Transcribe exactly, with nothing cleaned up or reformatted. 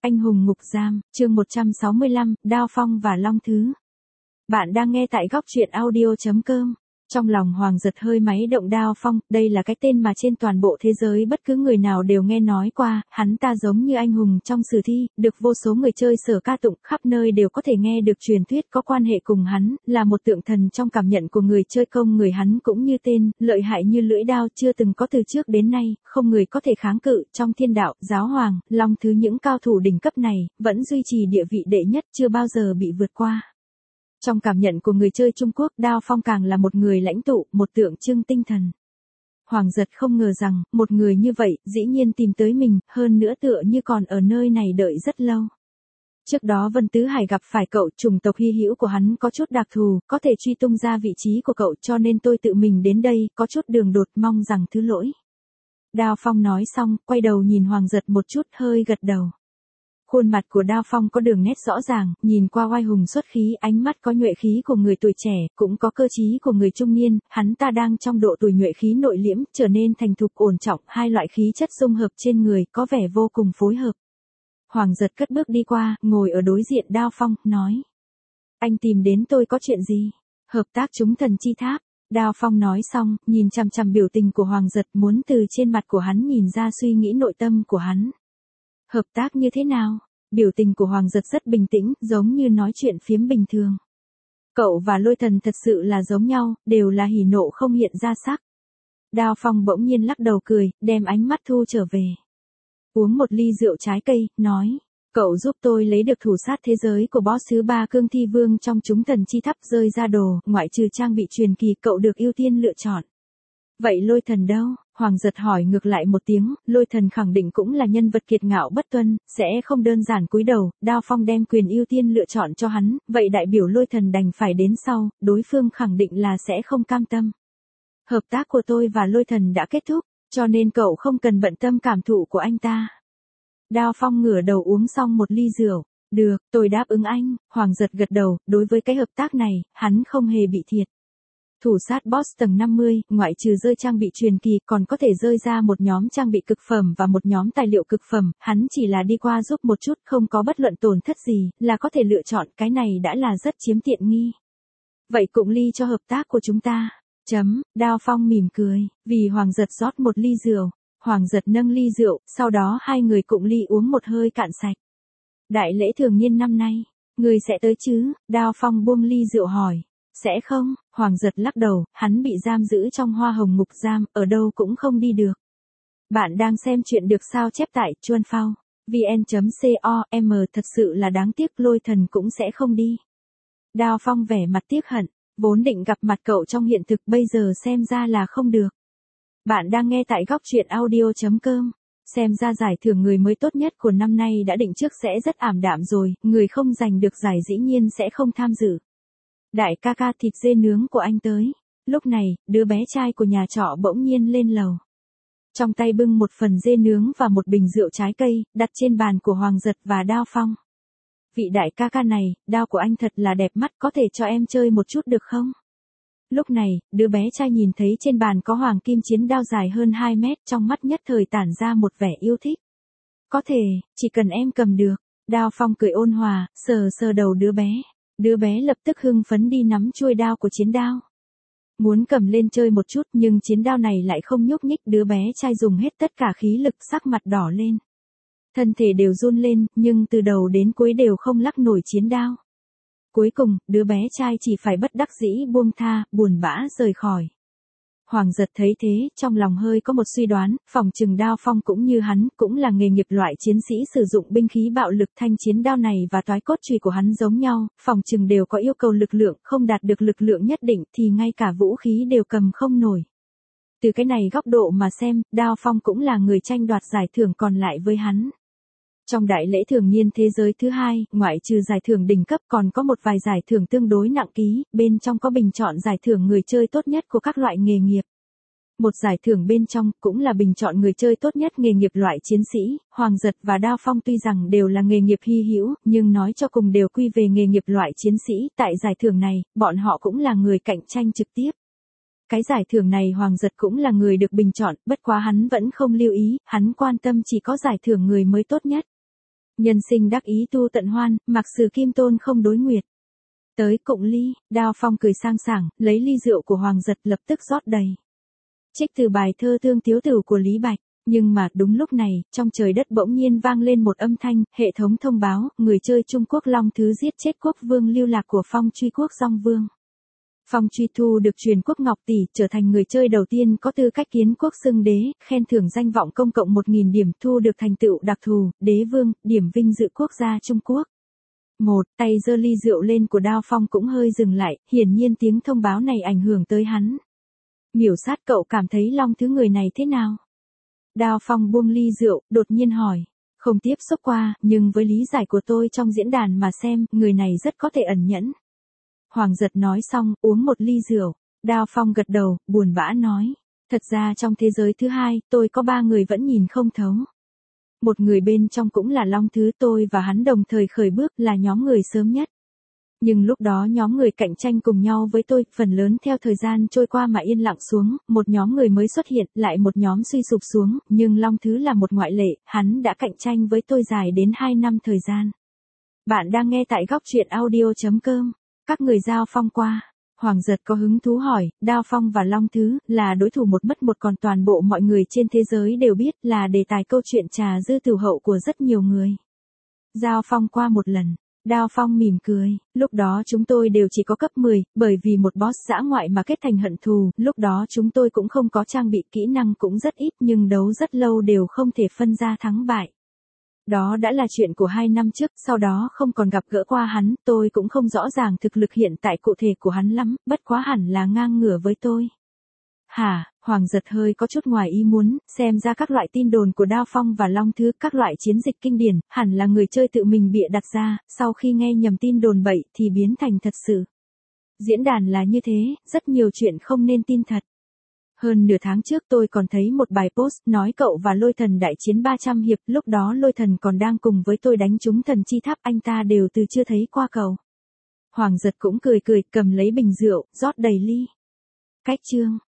Anh hùng ngục giam, chương một trăm sáu mươi lăm, Đao Phong và Long Thứ. Bạn đang nghe tại góc truyện audio chấm com. Trong lòng Hoàng giật hơi máy động. Đao Phong, đây là cái tên mà trên toàn bộ thế giới bất cứ người nào đều nghe nói qua, hắn ta giống như anh hùng trong sử thi, được vô số người chơi sở ca tụng, khắp nơi đều có thể nghe được truyền thuyết có quan hệ cùng hắn, là một tượng thần trong cảm nhận của người chơi công. Người hắn cũng như tên, lợi hại như lưỡi đao, chưa từng có từ trước đến nay, không người có thể kháng cự. Trong thiên đạo, giáo hoàng, Long Thứ những cao thủ đỉnh cấp này, vẫn duy trì địa vị đệ nhất, chưa bao giờ bị vượt qua. Trong cảm nhận của người chơi Trung Quốc, Đao Phong càng là một người lãnh tụ, một tượng trưng tinh thần. Hoàng giật không ngờ rằng, một người như vậy, dĩ nhiên tìm tới mình, hơn nữa tựa như còn ở nơi này đợi rất lâu. Trước đó Vân Tứ Hải gặp phải cậu, chủng tộc hy hữu của hắn có chút đặc thù, có thể truy tung ra vị trí của cậu, cho nên tôi tự mình đến đây, có chút đường đột, mong rằng thứ lỗi. Đao Phong nói xong, quay đầu nhìn Hoàng giật một chút, hơi gật đầu. Khuôn mặt của Đao Phong có đường nét rõ ràng, nhìn qua oai hùng xuất khí, ánh mắt có nhuệ khí của người tuổi trẻ, cũng có cơ trí của người trung niên, hắn ta đang trong độ tuổi nhuệ khí nội liễm, trở nên thành thục ổn trọng, hai loại khí chất dung hợp trên người, có vẻ vô cùng phối hợp. Hoàng giật cất bước đi qua, ngồi ở đối diện Đao Phong, nói. Anh tìm đến tôi có chuyện gì? Hợp tác chúng thần chi tháp. Đao Phong nói xong, nhìn chằm chằm biểu tình của Hoàng giật, muốn từ trên mặt của hắn nhìn ra suy nghĩ nội tâm của hắn. Hợp tác như thế nào? Biểu tình của Hoàng giật rất bình tĩnh, giống như nói chuyện phiếm bình thường. Cậu và Lôi Thần thật sự là giống nhau, đều là hỉ nộ không hiện ra sắc. Đao Phong bỗng nhiên lắc đầu cười, đem ánh mắt thu trở về. Uống một ly rượu trái cây, nói. Cậu giúp tôi lấy được thủ sát thế giới của boss thứ ba Cương Thi Vương trong chúng thần chi tháp rơi ra đồ, ngoại trừ trang bị truyền kỳ cậu được ưu tiên lựa chọn. Vậy Lôi Thần đâu? Hoàng giật hỏi ngược lại một tiếng, Lôi Thần khẳng định cũng là nhân vật kiệt ngạo bất tuân, sẽ không đơn giản cúi đầu. Đao Phong đem quyền ưu tiên lựa chọn cho hắn, vậy đại biểu Lôi Thần đành phải đến sau, đối phương khẳng định là sẽ không cam tâm. Hợp tác của tôi và Lôi Thần đã kết thúc, cho nên cậu không cần bận tâm cảm thụ của anh ta. Đao Phong ngửa đầu uống xong một ly rượu. Được, tôi đáp ứng anh. Hoàng giật gật đầu, đối với cái hợp tác này, hắn không hề bị thiệt. Thủ sát boss tầng năm mươi, ngoại trừ rơi trang bị truyền kỳ, còn có thể rơi ra một nhóm trang bị cực phẩm và một nhóm tài liệu cực phẩm, hắn chỉ là đi qua giúp một chút, không có bất luận tổn thất gì, là có thể lựa chọn, cái này đã là rất chiếm tiện nghi. Vậy cũng ly cho hợp tác của chúng ta. Chấm, Đao Phong mỉm cười, vì Hoàng giật rót một ly rượu, Hoàng giật nâng ly rượu, sau đó hai người cụng ly uống một hơi cạn sạch. Đại lễ thường niên năm nay, người sẽ tới chứ? Đao Phong buông ly rượu hỏi. Sẽ không, Hoàng giật lắc đầu, hắn bị giam giữ trong hoa hồng ngục giam, ở đâu cũng không đi được. Bạn đang xem chuyện được sao chép tại chuan phao vn chấm com, thật sự là đáng tiếc, Lôi Thần cũng sẽ không đi. Đao Phong vẻ mặt tiếc hận, vốn định gặp mặt cậu trong hiện thực, bây giờ xem ra là không được. Bạn đang nghe tại góc truyện audio chấm com. Xem ra giải thưởng người mới tốt nhất của năm nay đã định trước sẽ rất ảm đạm rồi, người không giành được giải dĩ nhiên sẽ không tham dự. Đại ca ca, thịt dê nướng của anh tới. Lúc này, đứa bé trai của nhà trọ bỗng nhiên lên lầu. Trong tay bưng một phần dê nướng và một bình rượu trái cây, đặt trên bàn của Hoàng giật và Đao Phong. Vị đại ca ca này, đao của anh thật là đẹp mắt, có thể cho em chơi một chút được không? Lúc này, đứa bé trai nhìn thấy trên bàn có hoàng kim chiến đao dài hơn hai mét, trong mắt nhất thời tản ra một vẻ yêu thích. Có thể, chỉ cần em cầm được. Đao Phong cười ôn hòa, sờ sờ đầu đứa bé. Đứa bé lập tức hưng phấn đi nắm chuôi đao của chiến đao. Muốn cầm lên chơi một chút, nhưng chiến đao này lại không nhúc nhích, đứa bé trai dùng hết tất cả khí lực, sắc mặt đỏ lên. Thân thể đều run lên, nhưng từ đầu đến cuối đều không lắc nổi chiến đao. Cuối cùng, đứa bé trai chỉ phải bất đắc dĩ buông tha, buồn bã rời khỏi. Hoàng giật thấy thế, trong lòng hơi có một suy đoán, phòng trừng Đao Phong cũng như hắn, cũng là nghề nghiệp loại chiến sĩ sử dụng binh khí bạo lực, thanh chiến đao này và toái cốt chùy của hắn giống nhau, phòng trừng đều có yêu cầu lực lượng, không đạt được lực lượng nhất định thì ngay cả vũ khí đều cầm không nổi. Từ cái này góc độ mà xem, Đao Phong cũng là người tranh đoạt giải thưởng còn lại với hắn. Trong đại lễ thường niên thế giới thứ hai, ngoại trừ giải thưởng đỉnh cấp còn có một vài giải thưởng tương đối nặng ký, bên trong có bình chọn giải thưởng người chơi tốt nhất của các loại nghề nghiệp. Một giải thưởng bên trong cũng là bình chọn người chơi tốt nhất nghề nghiệp loại chiến sĩ. Hoàng giật và Đao Phong tuy rằng đều là nghề nghiệp hy hữu, nhưng nói cho cùng đều quy về nghề nghiệp loại chiến sĩ. Tại giải thưởng này, bọn họ cũng là người cạnh tranh trực tiếp. Cái giải thưởng này Hoàng giật cũng là người được bình chọn, bất quá hắn vẫn không lưu ý, hắn quan tâm chỉ có giải thưởng người mới tốt nhất. Nhân sinh đắc ý tu tận hoan, mặc sử kim tôn không đối nguyệt. Tới cụng ly, Đao Phong cười sang sảng, lấy ly rượu của Hoàng Giật lập tức rót đầy. Trích từ bài thơ Thương Tiếu Tử của Lý Bạch. Nhưng mà đúng lúc này, trong trời đất bỗng nhiên vang lên một âm thanh, hệ thống thông báo, người chơi Trung Quốc Long Thứ giết chết quốc vương lưu lạc của Phong Truy Quốc Dong Vương. Phong Truy thu được truyền quốc ngọc tỷ, trở thành người chơi đầu tiên có tư cách kiến quốc xưng đế, khen thưởng danh vọng công cộng một nghìn điểm, thu được thành tựu đặc thù, đế vương, điểm vinh dự quốc gia Trung Quốc. Một, tay giơ ly rượu lên của Đao Phong cũng hơi dừng lại, hiển nhiên tiếng thông báo này ảnh hưởng tới hắn. Miểu Sát, cậu cảm thấy Long Thứ người này thế nào? Đao Phong buông ly rượu, đột nhiên hỏi. Không tiếp xúc qua, nhưng với lý giải của tôi trong diễn đàn mà xem, người này rất có thể ẩn nhẫn. Hoàng Giật nói xong, uống một ly rượu. Đao Phong gật đầu, buồn bã nói. Thật ra trong thế giới thứ hai, tôi có ba người vẫn nhìn không thấu. Một người bên trong cũng là Long Thứ, tôi và hắn đồng thời khởi bước, là nhóm người sớm nhất. Nhưng lúc đó nhóm người cạnh tranh cùng nhau với tôi, phần lớn theo thời gian trôi qua mà yên lặng xuống, một nhóm người mới xuất hiện, lại một nhóm suy sụp xuống, nhưng Long Thứ là một ngoại lệ, hắn đã cạnh tranh với tôi dài đến hai năm thời gian. Bạn đang nghe tại góc truyện audio chấm com. Các người giao phong qua. Hoàng Giật có hứng thú hỏi, Đao Phong và Long Thứ, là đối thủ một mất một, còn toàn bộ mọi người trên thế giới đều biết, là đề tài câu chuyện trà dư tiểu hậu của rất nhiều người. Giao phong qua một lần. Đao Phong mỉm cười, lúc đó chúng tôi đều chỉ có cấp mười, bởi vì một boss dã ngoại mà kết thành hận thù, lúc đó chúng tôi cũng không có trang bị, kỹ năng cũng rất ít, nhưng đấu rất lâu đều không thể phân ra thắng bại. Đó đã là chuyện của hai năm trước, sau đó không còn gặp gỡ qua hắn, tôi cũng không rõ ràng thực lực hiện tại cụ thể của hắn lắm, bất quá hẳn là ngang ngửa với tôi. Hả, Hoàng Giật hơi có chút ngoài ý muốn, xem ra các loại tin đồn của Đao Phong và Long Thứ, các loại chiến dịch kinh điển, hẳn là người chơi tự mình bịa đặt ra, sau khi nghe nhầm tin đồn bậy thì biến thành thật sự. Diễn đàn là như thế, rất nhiều chuyện không nên tin thật. Hơn nửa tháng trước tôi còn thấy một bài post nói cậu và Lôi Thần đại chiến ba trăm hiệp, lúc đó Lôi Thần còn đang cùng với tôi đánh trúng thần chi tháp, anh ta đều từ chưa thấy qua cậu. Hoàng Giật cũng cười cười, cầm lấy bình rượu, rót đầy ly. Cách chương.